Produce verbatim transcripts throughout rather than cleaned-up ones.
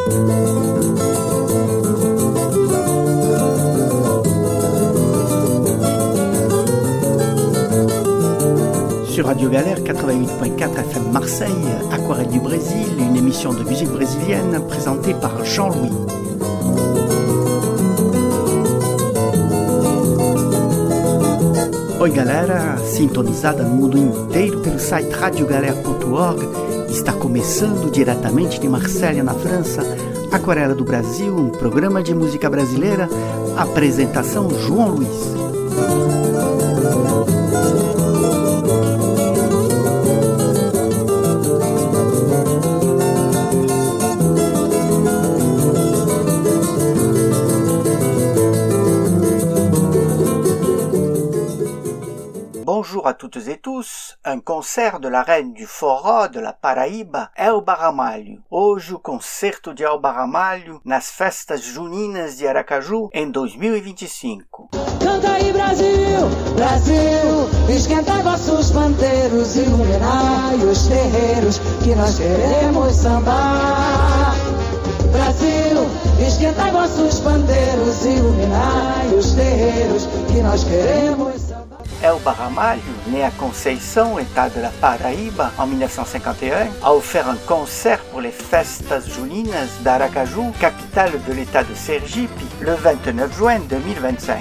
Sur Radio Galère quatre-vingt-huit point quatre F M Marseille, Aquarelle du Brésil, une émission de musique brésilienne présentée par Jean-Louis. Oi galera, sintonizada no mundo inteiro pelo site radio galera ponto org, está começando diretamente de Marselha, na França, Aquarela do Brasil, um programa de música brasileira, apresentação João Luiz. Bonjour à toutes et tous, un concert de la reine du forró de la Paraíba, Elba Ramalho. Hoje o concerto de Elba Ramalho nas festas juninas de Aracaju em dois mil e vinte e cinco. Canta aí Brasil, Brasil, esquenta vossos pandeiros, iluminai os terreiros que nós queremos sambar. Brasil, esquenta vossos pandeiros, iluminai os terreiros que nós queremos sambar. Elba Ramalho, née à Conceição, État de la Paraíba, en mille neuf cent cinquante et un, a offert un concert pour les Festas Juninas d'Aracaju, capitale de l'État de Sergipe, le vingt-neuf juin deux mille vingt-cinq.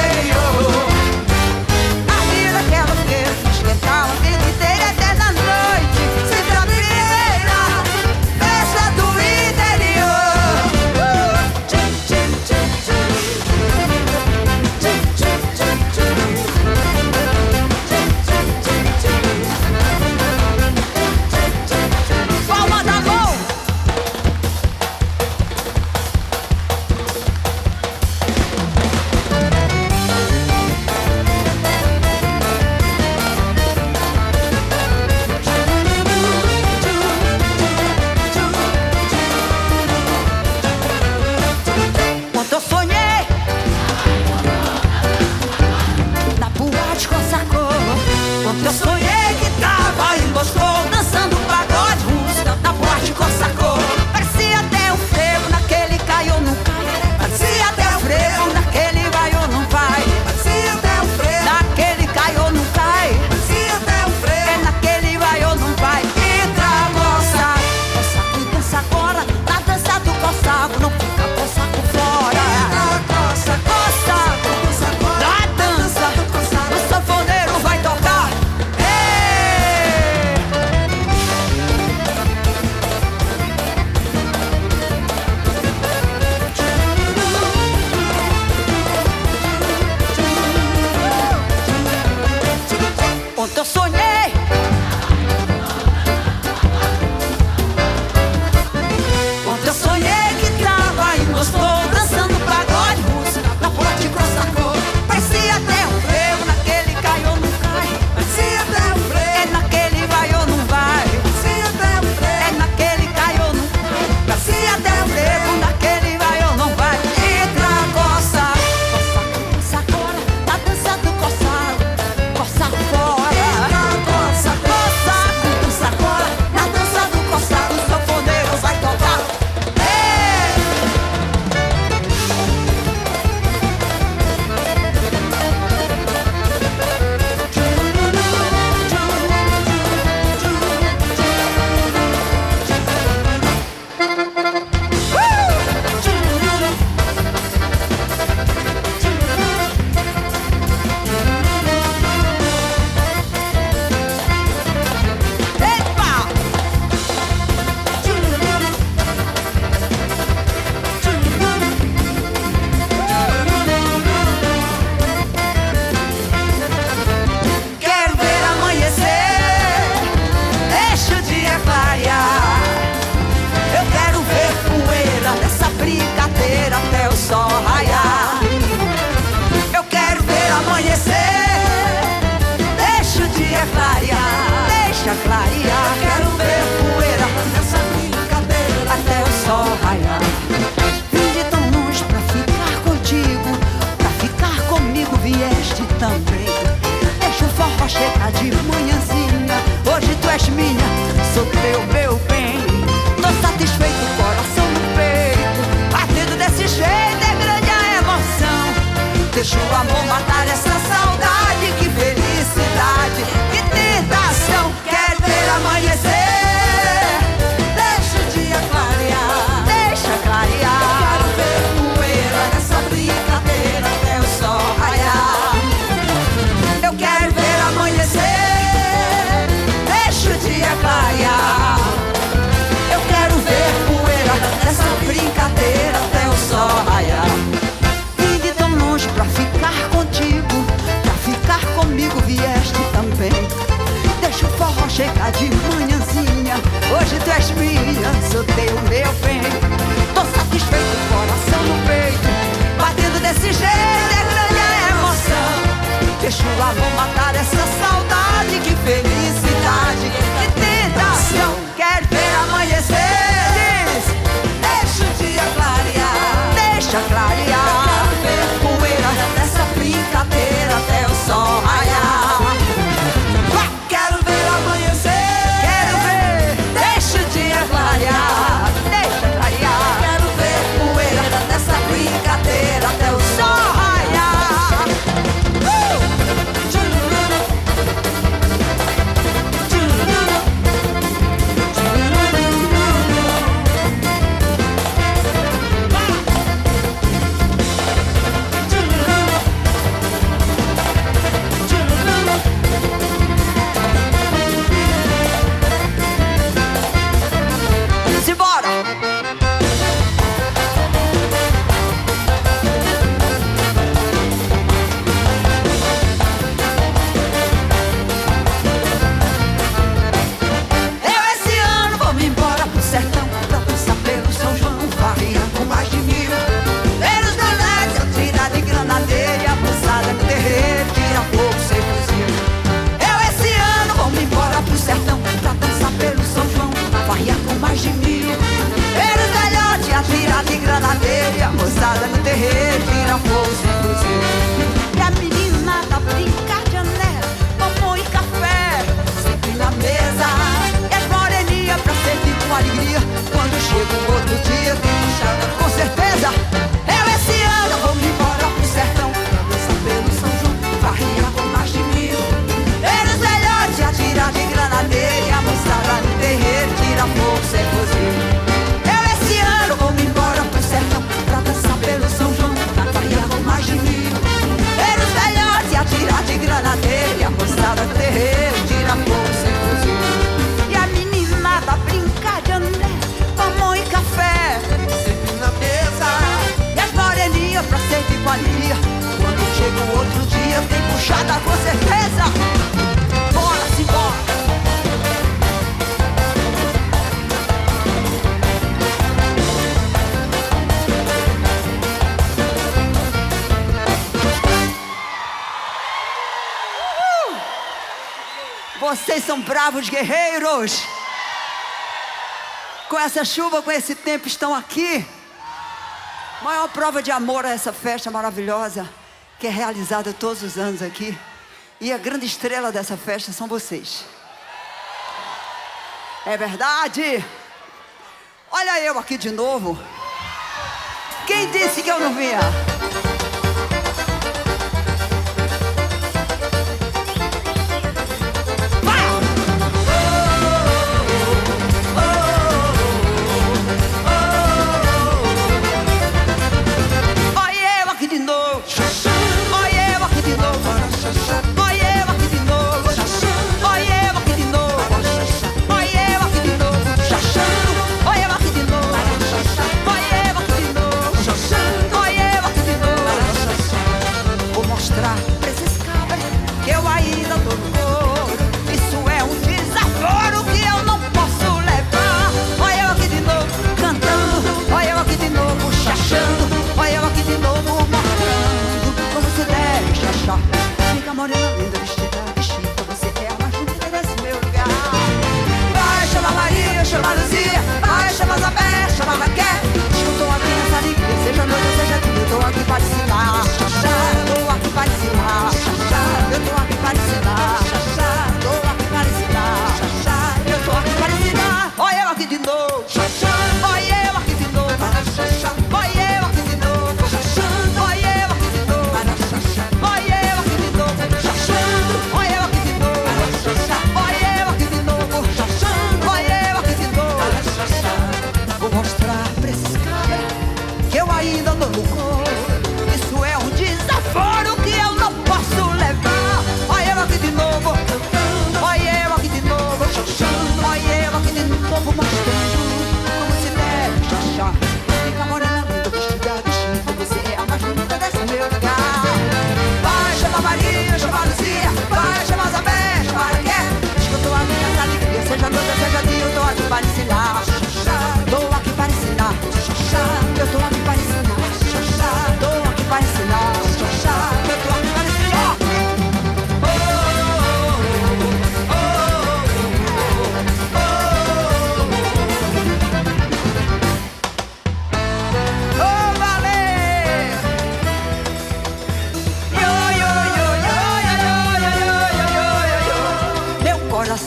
Esquentava a vida inteira, eterna noite. chegar de manhãzinha. Hoje tu és minha, sou teu, meu bem. Tô satisfeito, coração no peito, batendo desse jeito, é grande a emoção. Deixa o amor matar essa saudade, que felicidade, que tentação. Quero ver amanhecer, diz, deixa o dia clarear, deixa clarear, ver poeira dessa brincadeira até o sol raiar. Quero ver amanhecer, quero ver, deixa o dia clarear, deixa clarear. Quero ver poeira dessa brincadeira até o sol raiar. uh! Moçada no terreiro, tira fogo sem cruzeiro. E a menina tá brincar de anel, mamão e café, sempre na mesa. E as moreninhas pra servir com alegria. Quando chega o outro dia, tem puxada com certeza. Eu esse ano vou me embora pro sertão, pra dançar pelo São João, farrinha com mais de mil. Eles melhores a tirar de granadeira. E a moçada no terreiro, tira fogo sem cruzeiro. Eu esse ano vou me embora pro sertão, pra dançar pelo São João, na farinha com mais de mil. Eles velhotes a tirar de granadeira. E a moçada no terreiro tira fogo sem fuzil. E a meninada brincar de anel, mamão e café, sempre na mesa. E as moreninhas pra servir com alegria. Quando chega o outro dia, tem puxada com certeza. Bora, simbora. Vocês são bravos guerreiros. Com essa chuva, com esse tempo, estão aqui. Maior prova de amor a essa festa maravilhosa, que é realizada todos os anos aqui. E a grande estrela dessa festa são vocês. É verdade? Olha eu aqui de novo. Quem disse que eu não vinha? Olha eu aqui de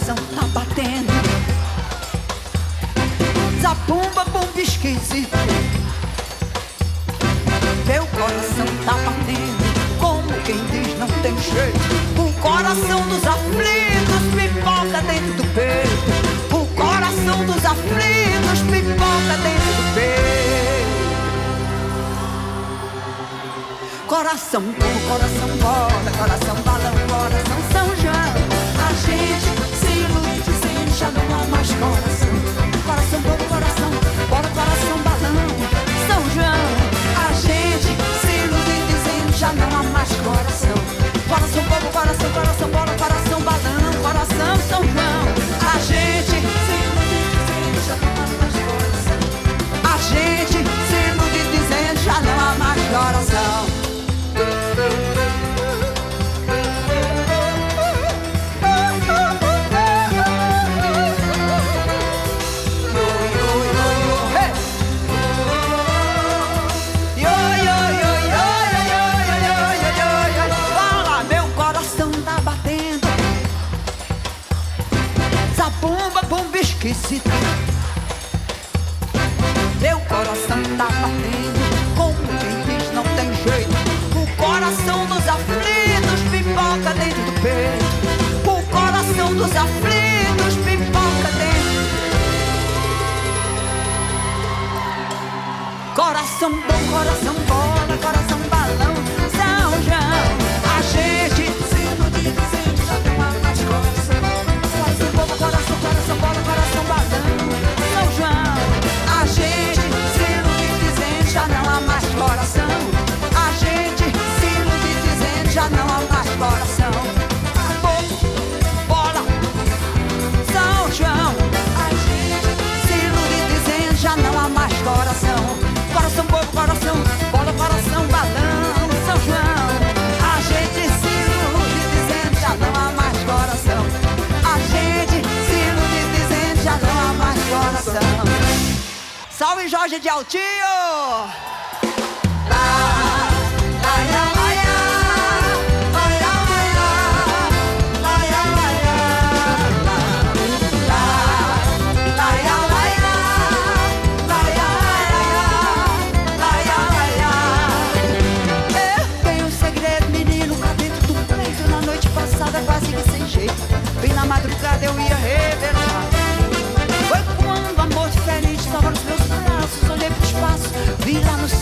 coração tá batendo. Zabumba, bumba esquisito. Meu coração tá batendo, como quem diz não tem jeito. O coração dos aflitos pipoca dentro do peito. O coração dos aflitos pipoca dentro do peito. Coração bom, coração bola, coração balão, coração São João. A gente se ilude dizendo já não há mais coração. Coração bom, coração bola, coração balão, São João. A gente se ilude dizendo já não há mais coração. Coração bom, coração, coração bola, coração balão, coração São João. A gente se ilude dizendo já não há mais coração. A gente se ilude dizendo já não há mais coração. Esquisito. Meu coração tá batendo, como quem diz não tem jeito. O coração dos aflitos pipoca dentro do peito. O coração dos aflitos pipoca dentro. Coração bom, coração bola, coração balão, São João. A gente se ilude dizendo já não há mais coração. Coração bom, coração, coração bola, coração balão, São João. A gente se ilude dizendo já não há mais coração. A gente se ilude dizendo já não há mais coração. Bola, São João. A gente se ilude dizendo já não há mais coração. Coração bobo, coração bola, coração balão, São João. A gente se ilude dizendo já não há mais coração. A gente se ilude dizendo já não há mais coração. Salve Jorge de Altinho! Lá, lá, lá, lá, lá, lá, lá, lá, eu tenho um segredo, menino, cá dentro do peito. Na noite passada quase que sem jeito, bem na madrugada eu ia revelar. Foi quando o amor diferente estava nos meus braços. Olhei pro espaço, vi lá no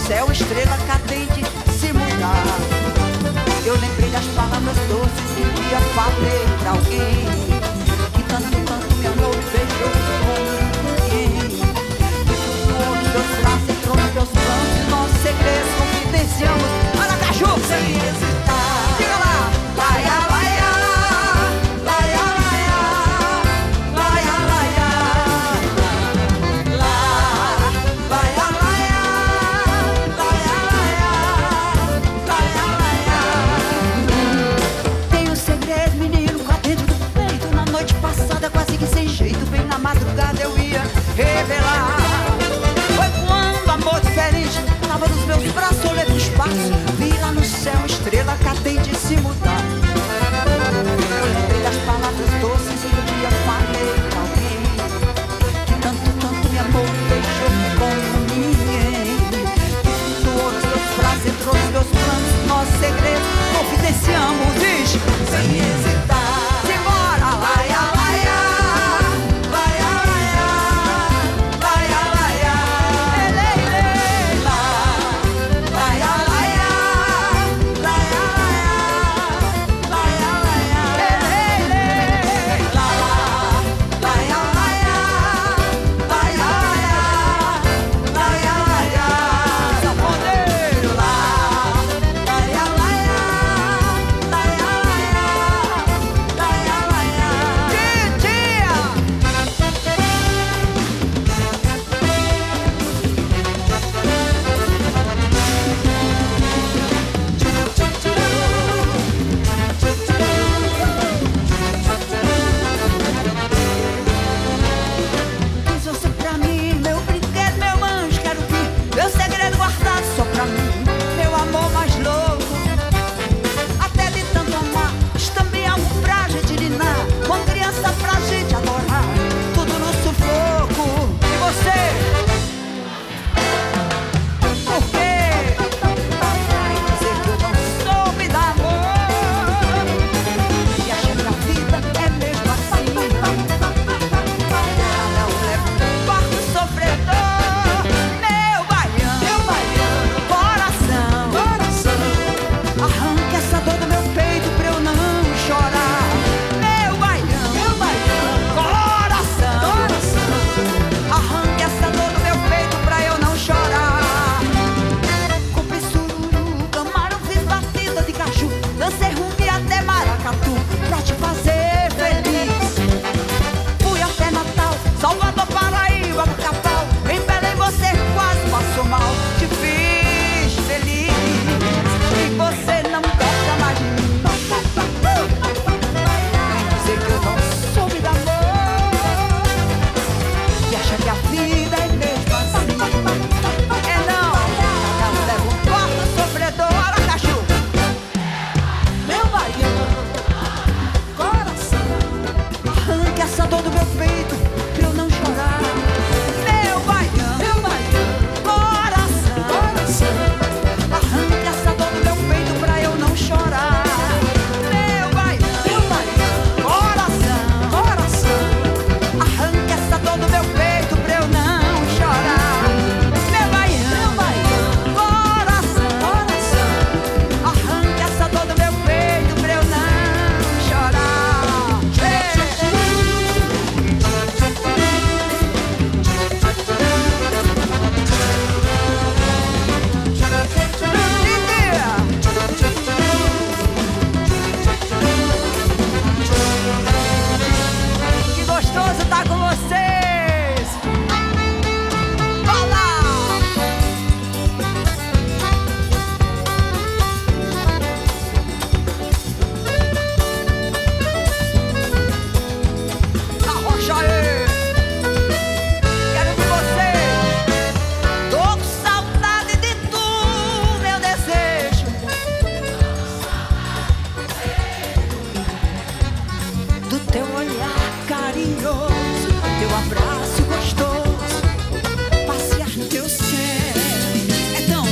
teu abraço gostoso, passear no teu céu. É tão...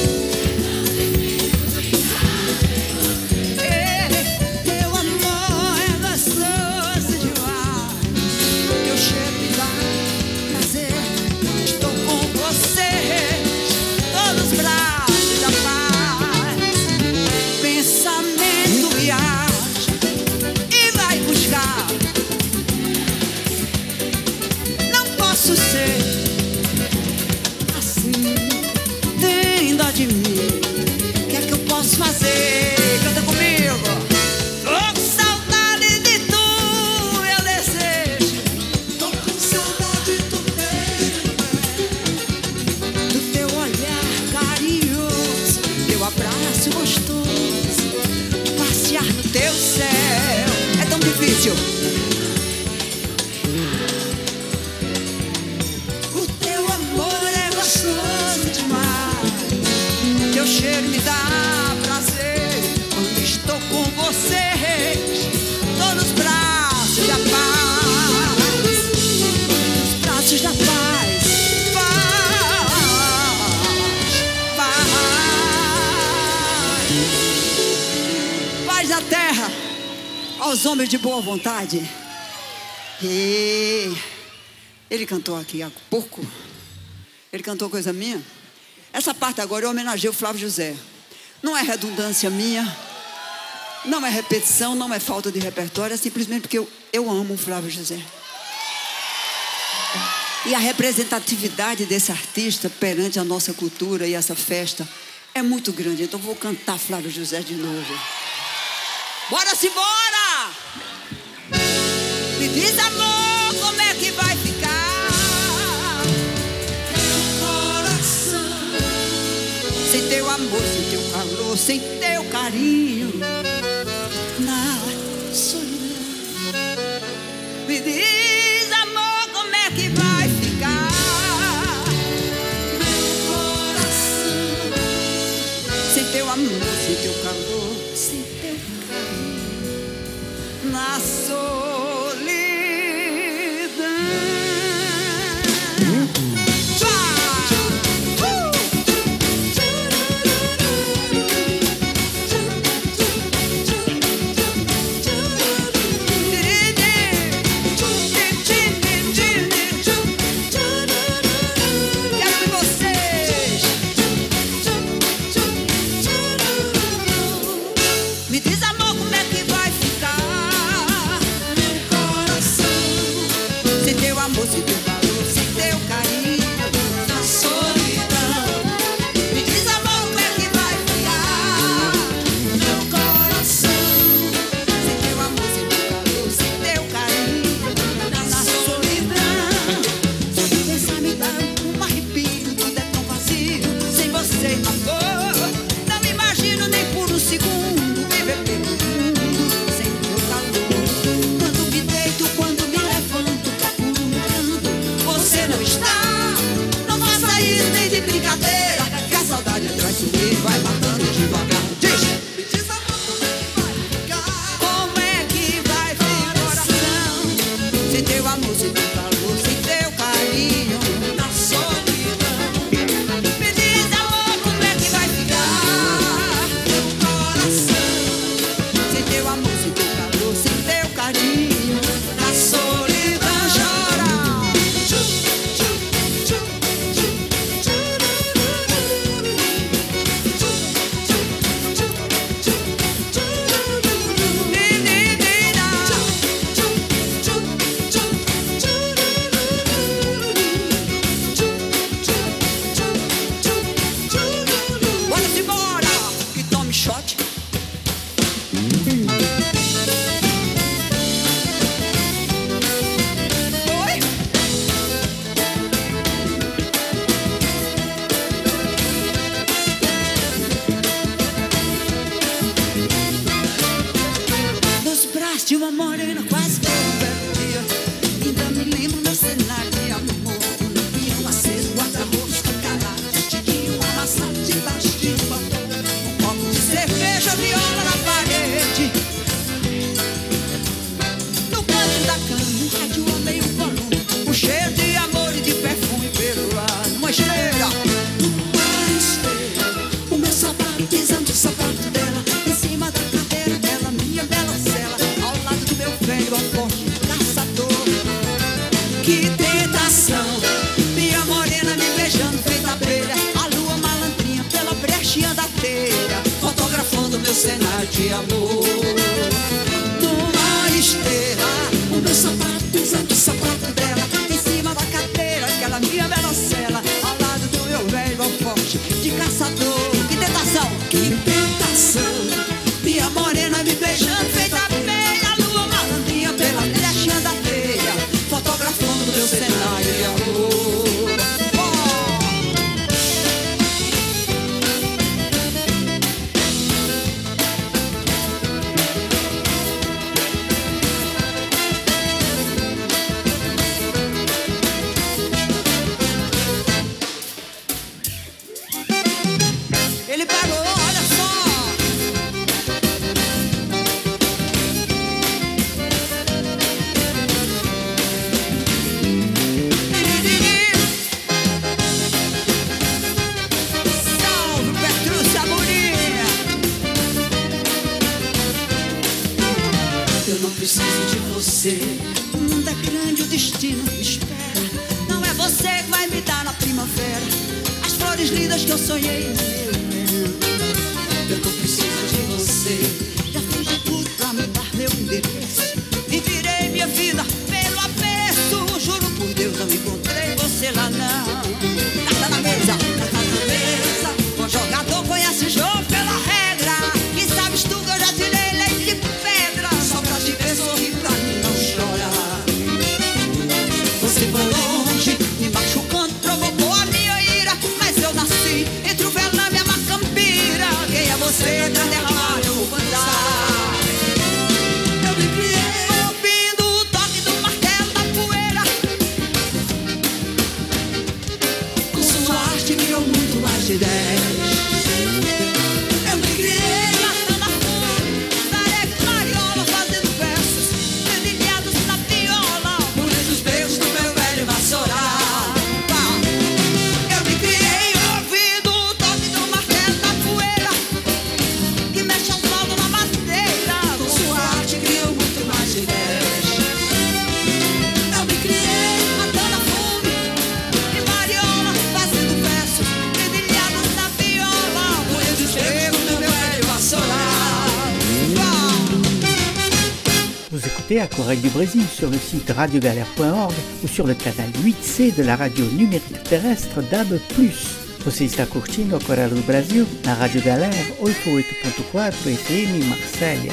É, teu amor é gostoso demais, teu cheiro me dá prazer. Estou com você, todos os braços da paz. Pensamento viaja e vai buscar. Não posso ser assim, tem dó de mim. O que é que eu posso fazer? Canta comigo. Tô com saudade de tu, meu desejo. Tô com saudade do do teu olhar carinhoso, teu abraço gostoso, passear no teu céu. É tão difícil. O teu amor é gostoso demais, teu cheiro me dá prazer. Quando estou com você, tô nos braços da paz, nos braços da paz. Paz, paz, paz da terra aos homens de boa vontade. E ele cantou aqui há pouco. Ele cantou coisa minha. Essa parte agora eu homenageio o Flávio José. Não é redundância minha, não é repetição, não é falta de repertório. É simplesmente porque eu, eu amo o Flávio José. E a representatividade desse artista perante a nossa cultura e essa festa é muito grande. Então vou cantar Flávio José de novo. Bora-se embora! Me diz, amor, como é que vai ficar meu coração sem teu amor, sem teu calor, sem teu carinho, na solidão. Me diz, amor, como é que vai ficar meu coração sem teu amor, sem teu calor, sem teu carinho, na solidão. Me diz, amor, como é que vai ficar meu coração sem teu amor, sem teu calor, sem teu carinho, na solidão. Me diz, amor, como é que vai ficar meu coração sem teu amor, sem teu calor, sem teu carinho, na solidão. Só de pensar me dá um arrepio, tudo é tão vazio sem você, amor. Não imagino nem por um segundo sem teu calor. Quando me deito, quando me levanto, procurando, você não está. Não faça isso nem de brincadeira, que a saudade é traiçoeira e vai matando devagar. Diz! Me diz, amor, como é que vai ficar coração sem teu amor, sem teu calor, sem teu carinho, na solidão. Me diz, amor, como é que vai ficar meu coração sem teu amor, sem teu calor, sem teu carinho, na solidão. Chora. Menina. Que tentação, minha morena me beijando feita abelha, a lua malandrinha pela brechinha da telha, fotografando meu cenário de amor. Numa esteira, o meu sapato pisando o sapato dela, em cima da cadeira, aquela minha velocela, ao lado do meu velho alforje de caçador. Que tentação, que tentação, minha morena me beijando feita abelha, a lua malandrinha pela brechinha da telha, fotografando meu cenário de amor. Ele parou, olha só. Salve, Petrúcia Murinha. Eu não preciso de você. O mundo é grande, o destino me espera. Não é você que vai me dar na primavera as flores lindas que eu sonhei no meu verão. Eu não preciso de você. Já fiz de tudo pra me dar meu endereço e virei minha vida pelo avesso. Juro por Deus, não encontrei você lá não. Carta na mesa, carta na mesa. Bom jogador conhece o jogo pela regra. E sabes tu que eu já tirei leite de pedra só pra te ver sorrir, pra mim não chorar. Você foi longe, me machucando, provocou a minha ira, mas eu nasci entre o velame e a macambira. Quem é você pra derramar eu vou cantar. Eu me criei ouvindo o toque do martelo da poeira. Com sua arte criou muito mais de dez. Eu me criei matando a fome, tarefa mariola, fazendo versos dedilhados na viola, bonito os beijos do meu velho vassoural. Eu me criei ouvindo o toque do martelo da poeira que mexe ao solo na madeira. Com sua arte criou muito mais de dez. Eu me criei matando a fome e mariola, fazendo versos dedilhados na viola, bonito os beijos do meu velho vassoural. Vous écoutez Aquarelle du Brésil sur le site radio galère point org ou sur le canal huit C de la radio numérique terrestre D A B plus. Você está curtindo Aquarelle do Brasil na Rádio Galera oitenta e oito ponto quatro F M Marselha.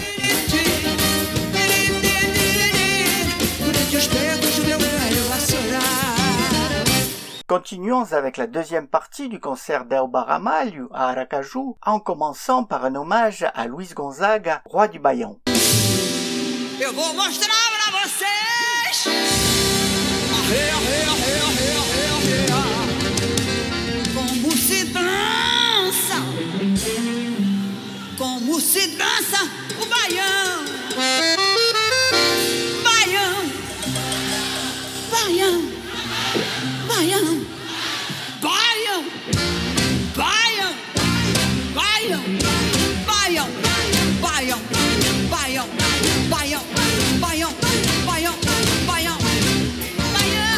Continuons avec la deuxième partie du concert d'Elba Ramalho à Aracaju, en commençant par un hommage à Luiz Gonzaga, roi du Baião. Eu vou mostrar pra vocês. Arre, arre, arre, arre, arre, arre. Como se dança, como se dança o baião. Baião, baião, baião, baião, baião, baião, baião, baião, baião, baião, baião, baião, baião, baião.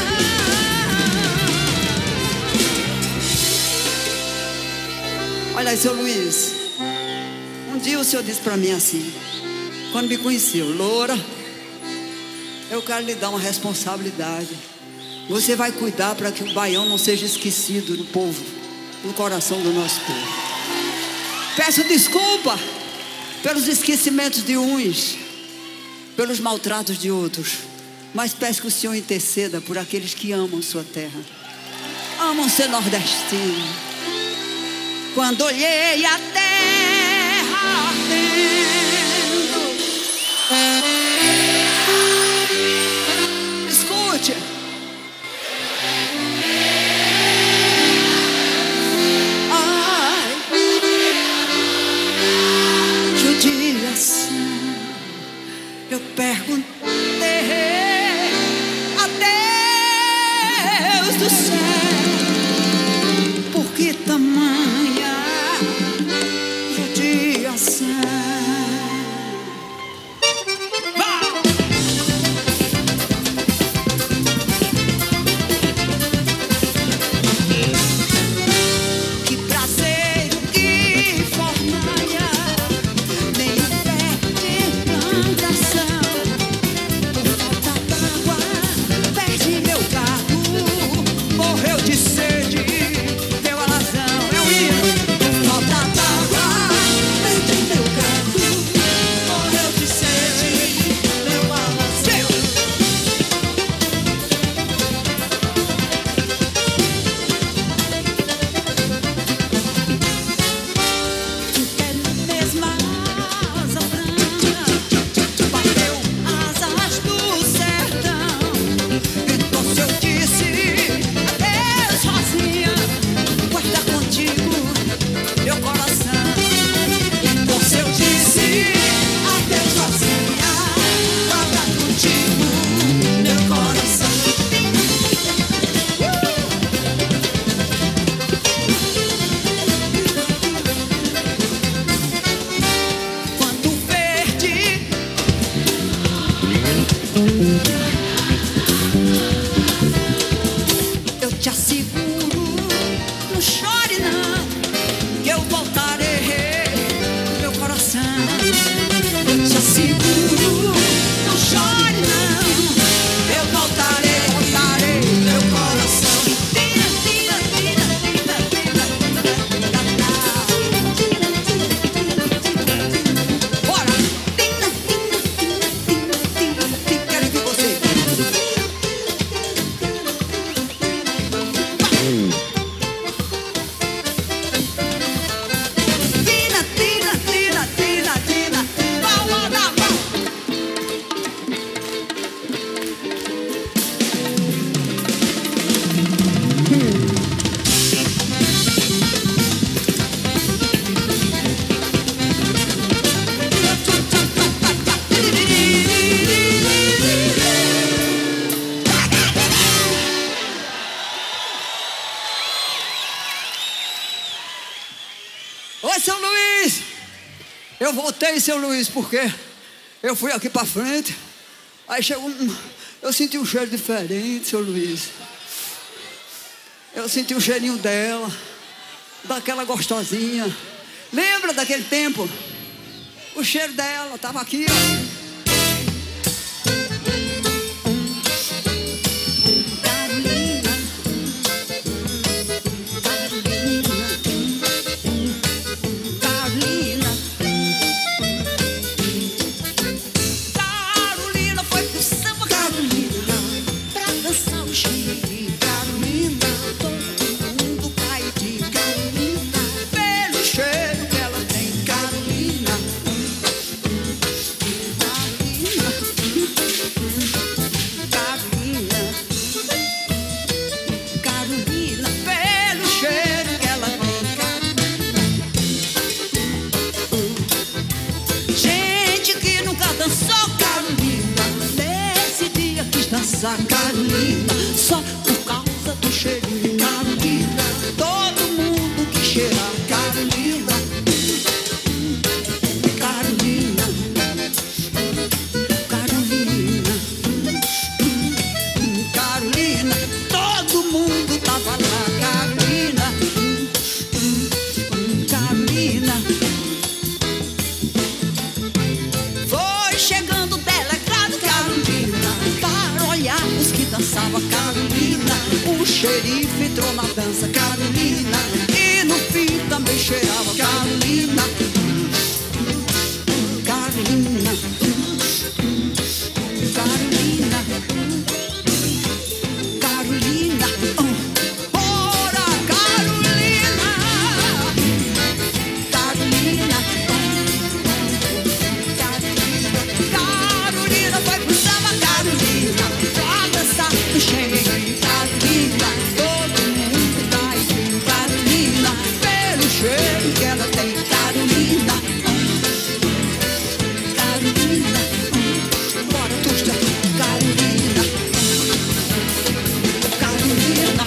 Olha aí, seu Luiz, um dia o senhor disse pra mim assim, quando me conheceu: Loura, eu quero lhe dar uma responsabilidade. Você vai cuidar para que o baião não seja esquecido no povo, no coração do nosso povo. Peço desculpa pelos esquecimentos de uns, pelos maltratos de outros, mas peço que o Senhor interceda por aqueles que amam sua terra, amam ser nordestino. Quando olhei a terra ardendo, escute. Ai, judiação. Eu perguntei a Deus do céu, por que tamanha judiação? Eu voltei, seu Luiz, porque eu fui aqui pra frente. Aí chegou um... Eu senti um cheiro diferente, seu Luiz. Eu senti o cheirinho dela, daquela gostosinha. Lembra daquele tempo? O cheiro dela tava aqui, ó. Carolina, só por causa do cheirinho. Carolina, todo mundo que cheira. Carolina, Carolina, Carolina, Carolina, todo mundo tava lá. Carolina, Carolina, foi chegando o delegado. Carolina, para olhar os que dançava. Carolina, o xerife entrou na dança. Carolina, e no fim também cheirava. Carolina, Carolina, Carolina, Carolina, ora Carolina, Carolina, Carolina foi pro samba. Carolina, pra dançar no xerife. Carolina, todo mundo tá aí. Carolina, pelo cheiro que ela tem. Carolina, Carolina, bora tusta. Carolina, Carolina,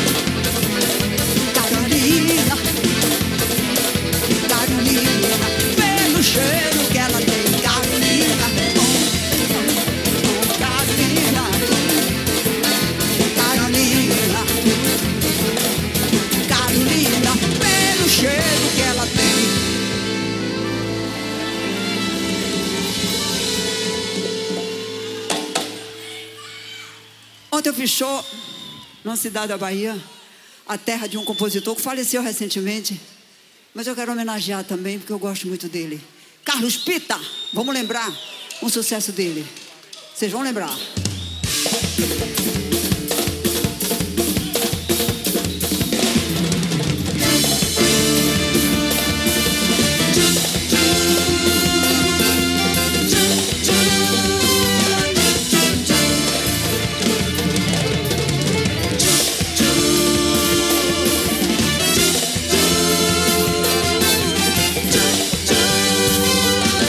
Carolina, Carolina, pelo cheiro que ela tem. Carolina, Carolina, Carolina, Carolina, pelo cheiro que ela tem. Ontem eu fiz show numa cidade da Bahia, a terra de um compositor que faleceu recentemente, mas eu quero homenagear também porque eu gosto muito dele. Carlos Pita, vamos lembrar um sucesso dele. Vocês vão lembrar.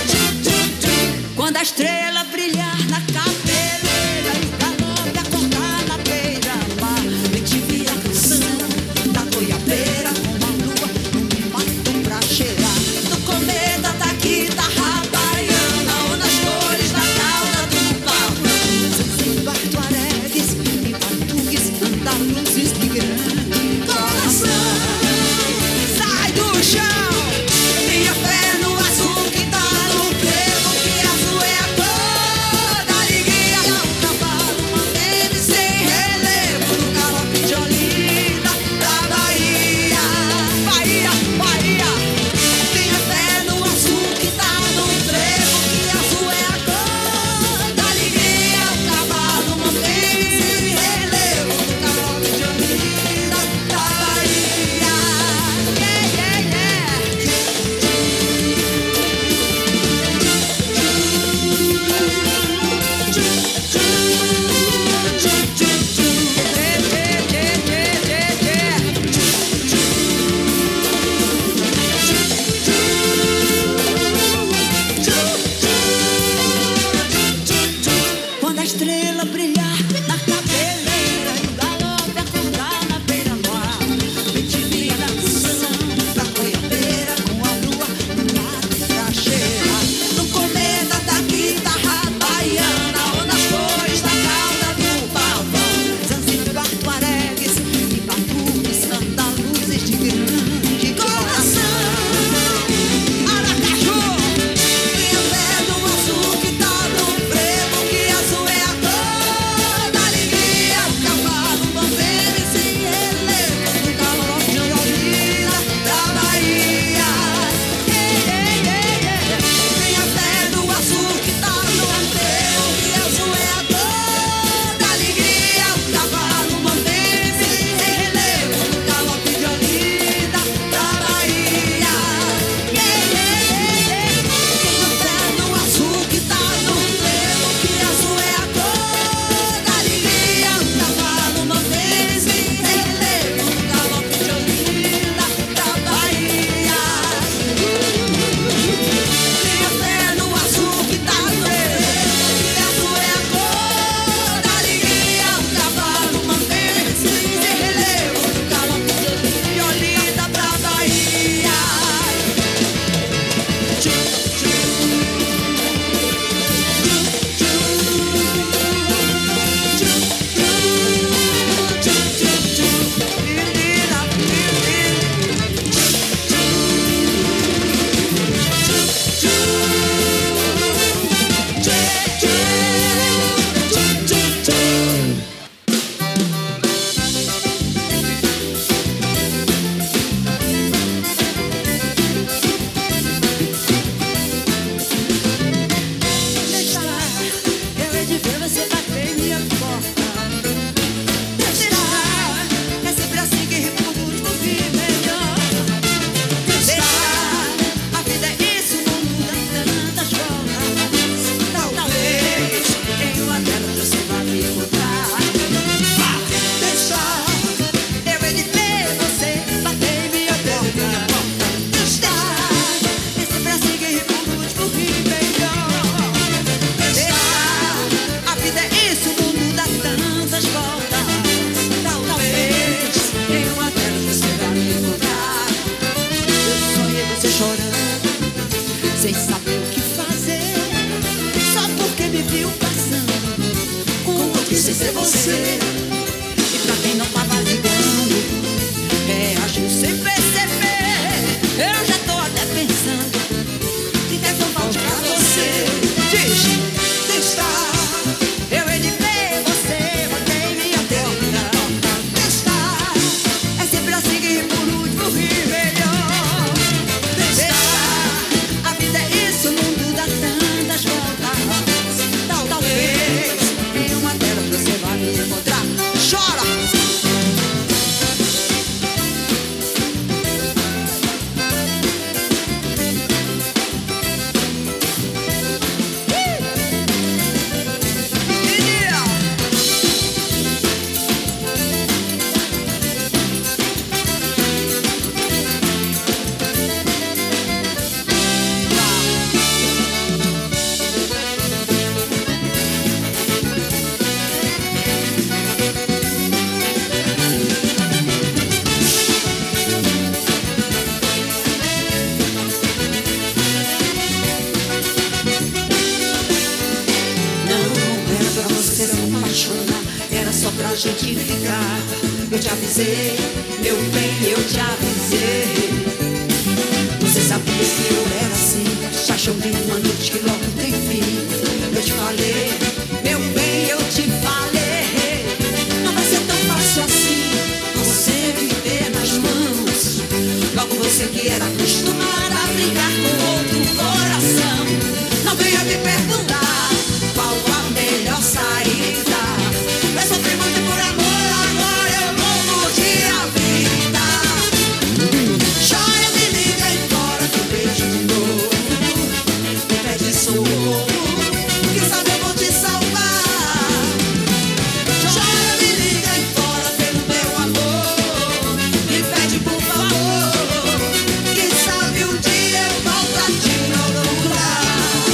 Quando a estrela brilhar na cabeleira e galope acordar. sem saber o que fazer, só porque me viu passando com outro sem ser você. E pra quem não tava ligando, reagiu sem perceber. Eu já tô até pensando que quer que eu volte pra você. Diz, deixa, eu hei de ver você, botei minha terra. Deixa, é sempre assim que por último rir melhor. Deixa, a vida é isso, o mundo dá tantas voltas. Tal, talvez em uma tela você vai me encontrar. Chora! Era só pra gente ficar. Eu te avisei, meu bem, eu te avisei. Você sabia que eu era assim, chachão de uma noite que logo tem fim. Eu te falei, meu bem, eu te falei. Não vai ser tão fácil assim, você me ter nas mãos. Logo você que era acostumada a brincar com outro coração. Não venha me perguntar qual a melhor saída. Eu sofri muito por amor, agora eu vou curtir a vida. Chora, me liga e fora que eu beijo de novo. Me pede socorro, quem sabe eu vou te salvar. Chora, me liga e fora pelo meu amor. Me pede por favor, quem sabe um dia eu volto a te procurar.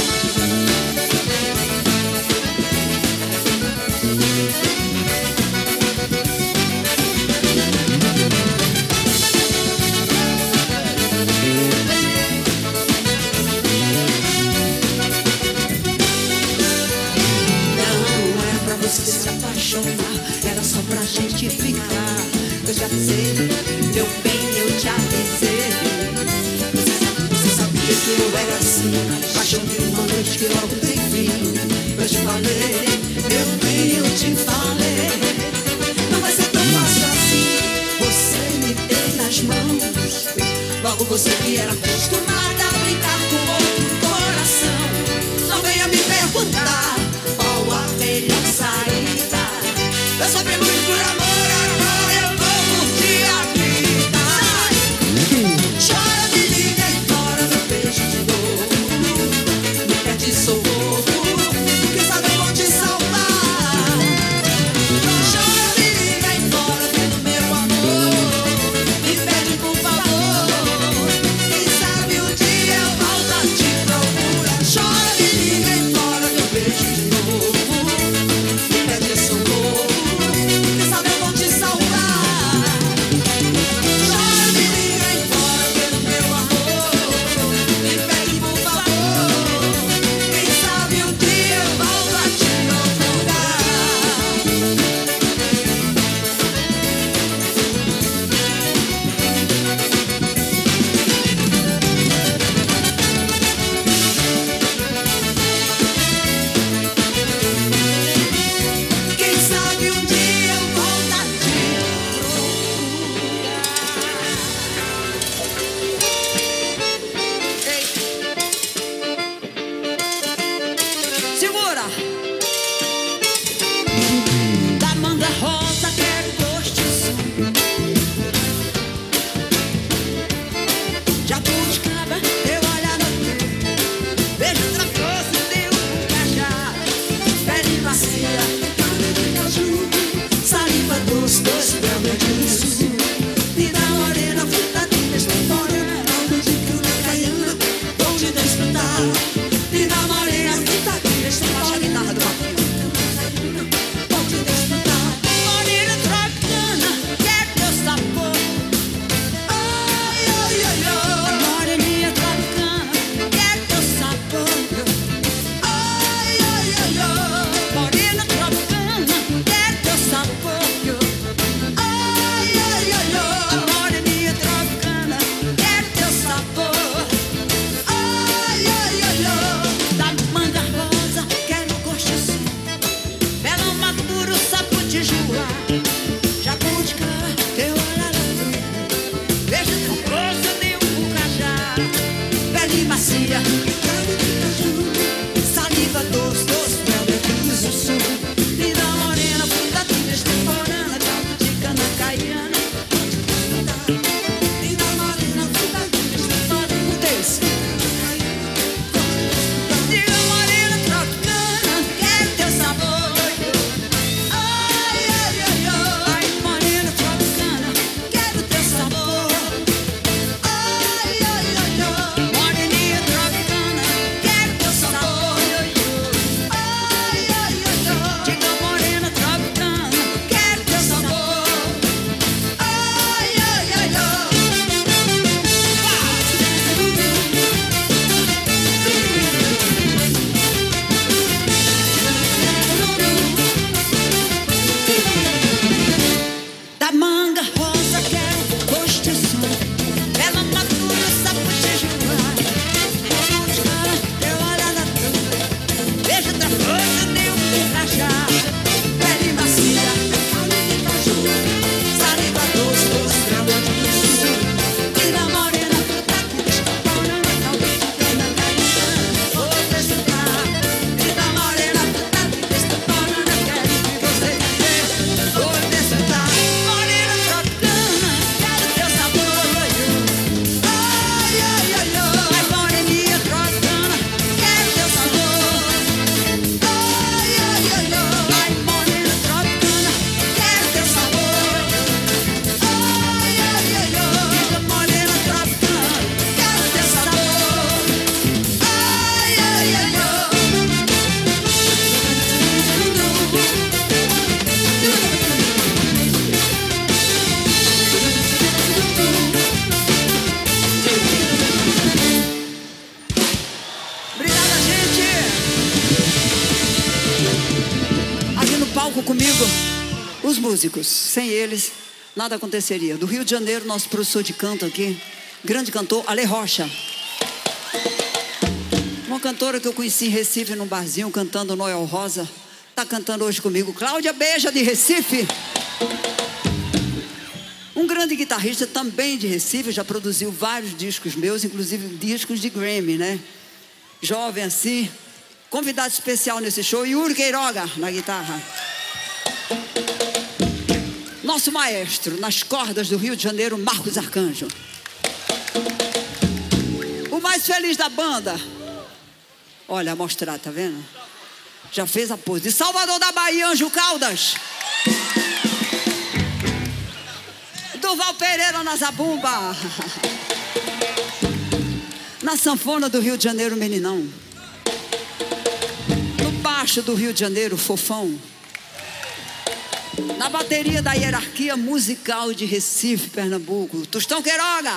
Não era pra você se apaixonar, era só pra gente ficar. Eu te avisei, meu bem, eu te avisei. Você, sabe, você sabia que eu era assim, paixão de uma noite que logo tem fim. Eu te falei, meu bem, eu te falei. Não vai ser tão fácil assim, você me tem nas mãos. Logo você que era acostumada a brincar com outro coração. Não venha me perguntar qual a melhor saída. Eu sofri muito por amor, agora eu vou curtir a vida. Chora, me liga e fora meu beijo de novo. Me pede socorro, quem sabe eu vou te salvar. Chora, me liga e fora pelo meu amor. Me pede por favor, quem sabe um dia eu volto a te procurar. Chora, me liga e fora meu beijo de novo. Me pede socorro, quem sabe eu vou te salvar. Chora, me liga e fora pelo meu amor. Me pede por favor, quem sabe um dia eu volto a te procurar. Quem sabe um dia eu volto a te procurar. Ei. Segura! Da manga rosa quero gosto de jabuticaba, eu olhar no teu beijo na força, teu cajá, pele macia, carne de caju, saliva doce, doce, mel mediço. Vida morena, frutadinha, estamborana, algo de cana caiana, vou te desfrutar. Vida morena, frutadinha, estamborana, guitarra do Marquinhos, vou te desfrutar. Morena tropicana, quer teu sabor. Ai, ai, ai, ai. Moreninha tropicana, quer teu jabuticaba, teu olhar azul, beijo tão grosso de um bucajá, pele macia, caldo de caju, saliva doce, doce, mel de friso sul, linda morena, fruta de estemporana, caldo de cana caiana, linda morena, fruta de estemporana, desse. Diga morena, tropicana, quero teu sabor. Ai, ai, ai, ai, ai, morena, tropicana, quero teu sabor. Ai, ai, ai, ai, moreninha tropicana, quero teu sabor. Ai, ai, ai, ai, diga morena, tropicana, quero teu sabor. Ai, ai, ai, ai. Da manga rosa quero gostação, ela madura, sapujejuá, jabuticaba, teu olhar azul, beijo da força de um bucajá, pele macia, caldo de caju, saliva doce, doce, mel de friso sul, linda morena, fruta de estemporana, caldo de cana caiana, vou desfrutar. Linda morena, fruta de estemporana, quero que você dizer, vou desfrutar. Morena tropicana, quero teu sabor. Ai, ai, ai, ai, moreninha tropicana, quero teu sabor. Ai, ai, ai, ai, morena tropicana, quero teu sabor. Ai, ai, ai, ai, diga morena tropicana, quero teu sabor. Ai, ai, ai, ai. Obrigada, gente! Aqui no palco comigo, os músicos. Sem eles, nada aconteceria. Do Rio de Janeiro, nosso professor de canto aqui, grande cantor, Ale Rocha. Uma cantora que eu conheci em Recife, num barzinho, cantando Noel Rosa. Tá cantando hoje comigo, Cláudia Beija, de Recife. Um grande guitarrista também de Recife, já produziu vários discos meus, inclusive discos de Grammy, né? Jovem assim, convidado especial nesse show, Yuri Queiroga na guitarra. Nosso maestro nas cordas do Rio de Janeiro, Marcos Arcanjo. O mais feliz da banda, olha a mostrar, tá vendo? Já fez a pose. De Salvador da Bahia, Anjo Caldas. Durval Pereira na zabumba. Na sanfona do Rio de Janeiro, Meninão. No baixo do Rio de Janeiro, Fofão. Na bateria da hierarquia musical de Recife, Pernambuco, Tostão Queiroga.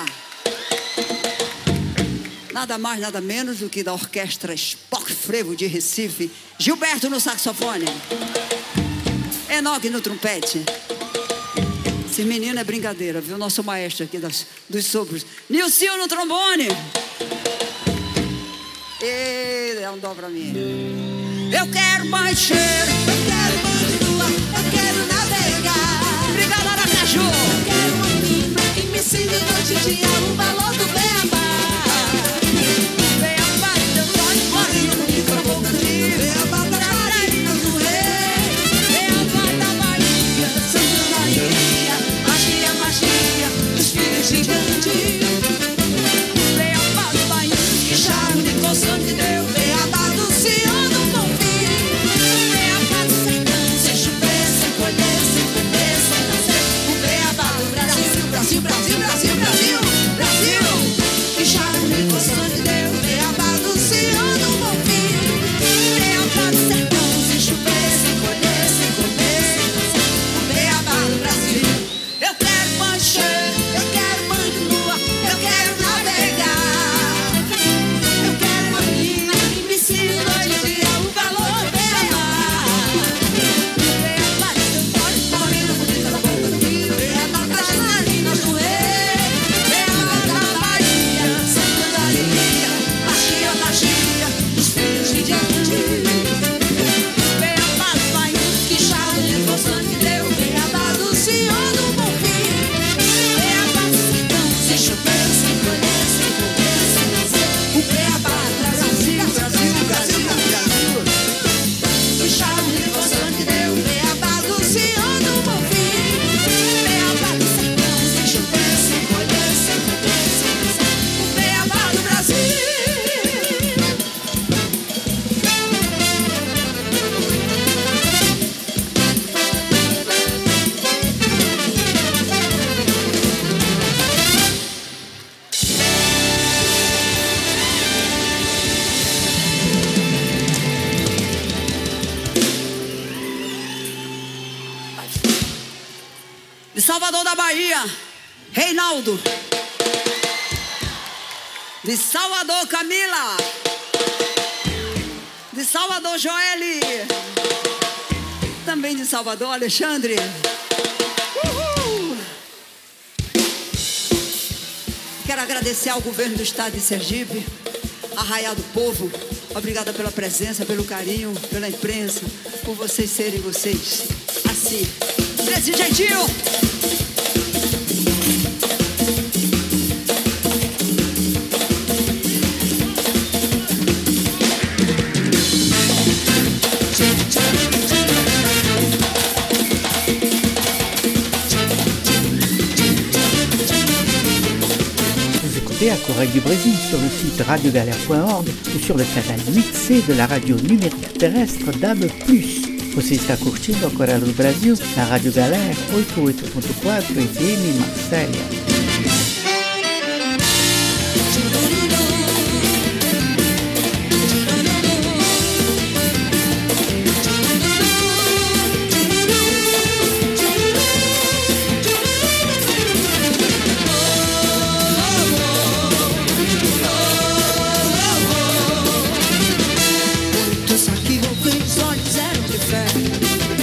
Nada mais, nada menos do que da orquestra Spock Frevo de Recife, Gilberto no saxofone. Enoque no trompete. Esse menino é brincadeira, viu? Nosso maestro aqui das, dos sogros. Nilcinho no trombone. Ele é um dó pra mim. Eu quero mais cheiro, eu quero mais lua, eu quero navegar. Obrigada, Aracaju. Eu quero uma mina que me ensine noite e dia o valor do beabá. Beabá, teu sonho morrendo no microfone. Beabá das bailarinas do rei. Beabá da Bahia, Santa Maria. Magia, magia, dos filhos gigantes. Beabá do Bahia, que charme de coçando que deu. Beabá do Ciano, bom filho. Beabá do sertão, sem chover, sem colher, sem comer, sem nascer. O beabá do Brasil, Brasil, Brasil, Brasil, Brasil, Brasil. De Salvador da Bahia, Reinaldo. De Salvador, Camila. De Salvador, Joeli. Também de Salvador, Alexandre. Uhul. Quero agradecer ao governo do estado de Sergipe, Arraial do Povo. Obrigada pela presença, pelo carinho, pela imprensa, por vocês serem vocês. Assim, desse jeitinho. À Corée du Brésil sur le site radio galère point org ou sur le canal huit C de la radio numérique terrestre D A B plus. Você está curtindo a Coreia do Brasil na Rádio Galera oitenta e oito ponto quatro F M Marselha.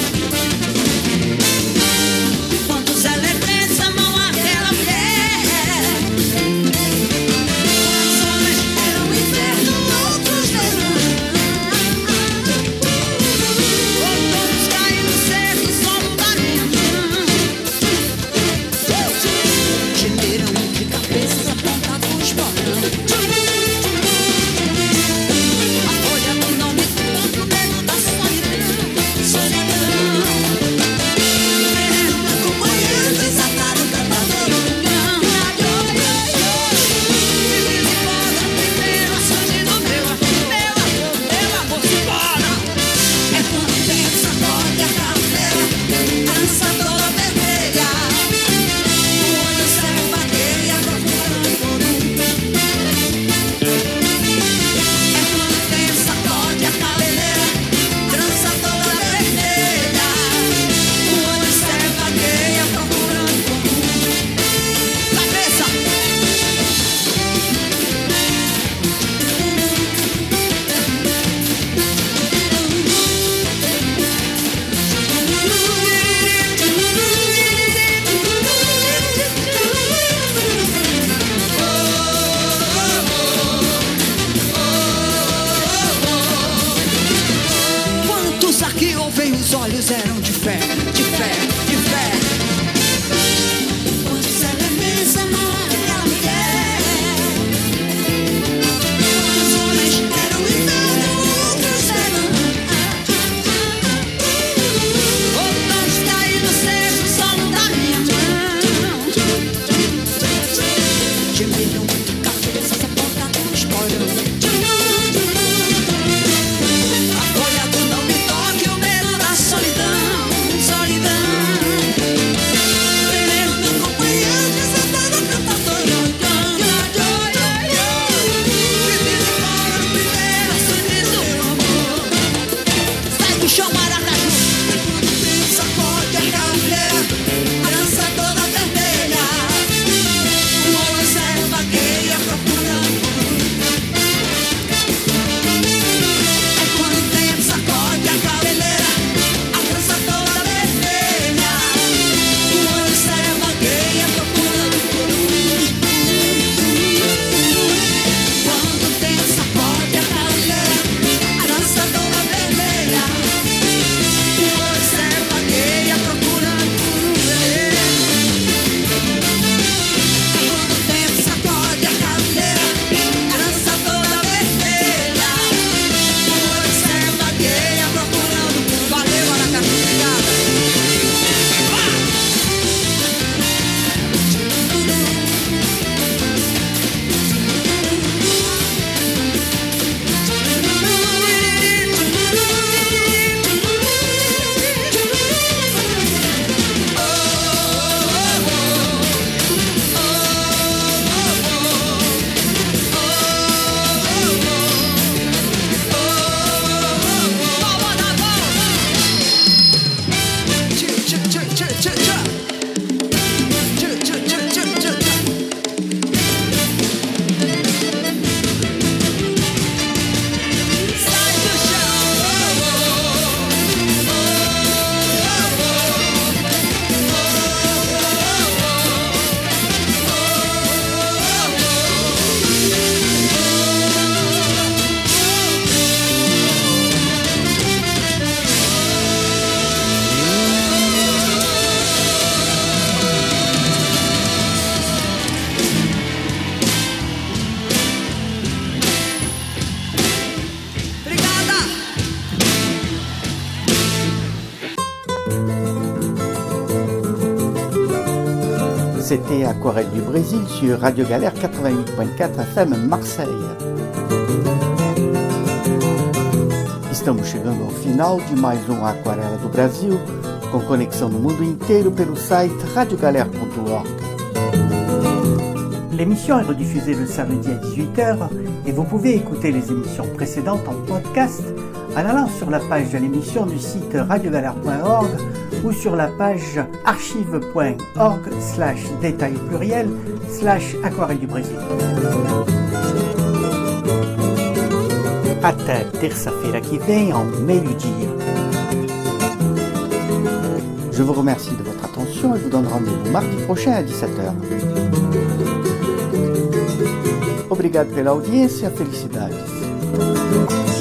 Quantos elementos amam aquela mulher? C'était Aquarelle du Brésil sur Radio Galère quatre-vingt-huit point quatre F M Marseille. Estamos chegando ao final de mais um Aquarela do Brasil, com conexão no mundo inteiro pelo site radio galère point org. L'émission est rediffusée le samedi à dix-huit heures et vous pouvez écouter les émissions précédentes en podcast en allant sur la page de l'émission du site radio galère point org ou sur la page archive point org slash détail pluriel slash aquarelle du Brésil. Até terça-feira que vem ao meio-dia. Je vous remercie de votre attention et vous donne rendez-vous mardi prochain à dix-sept heures. Obrigado pela audiência, felicidades.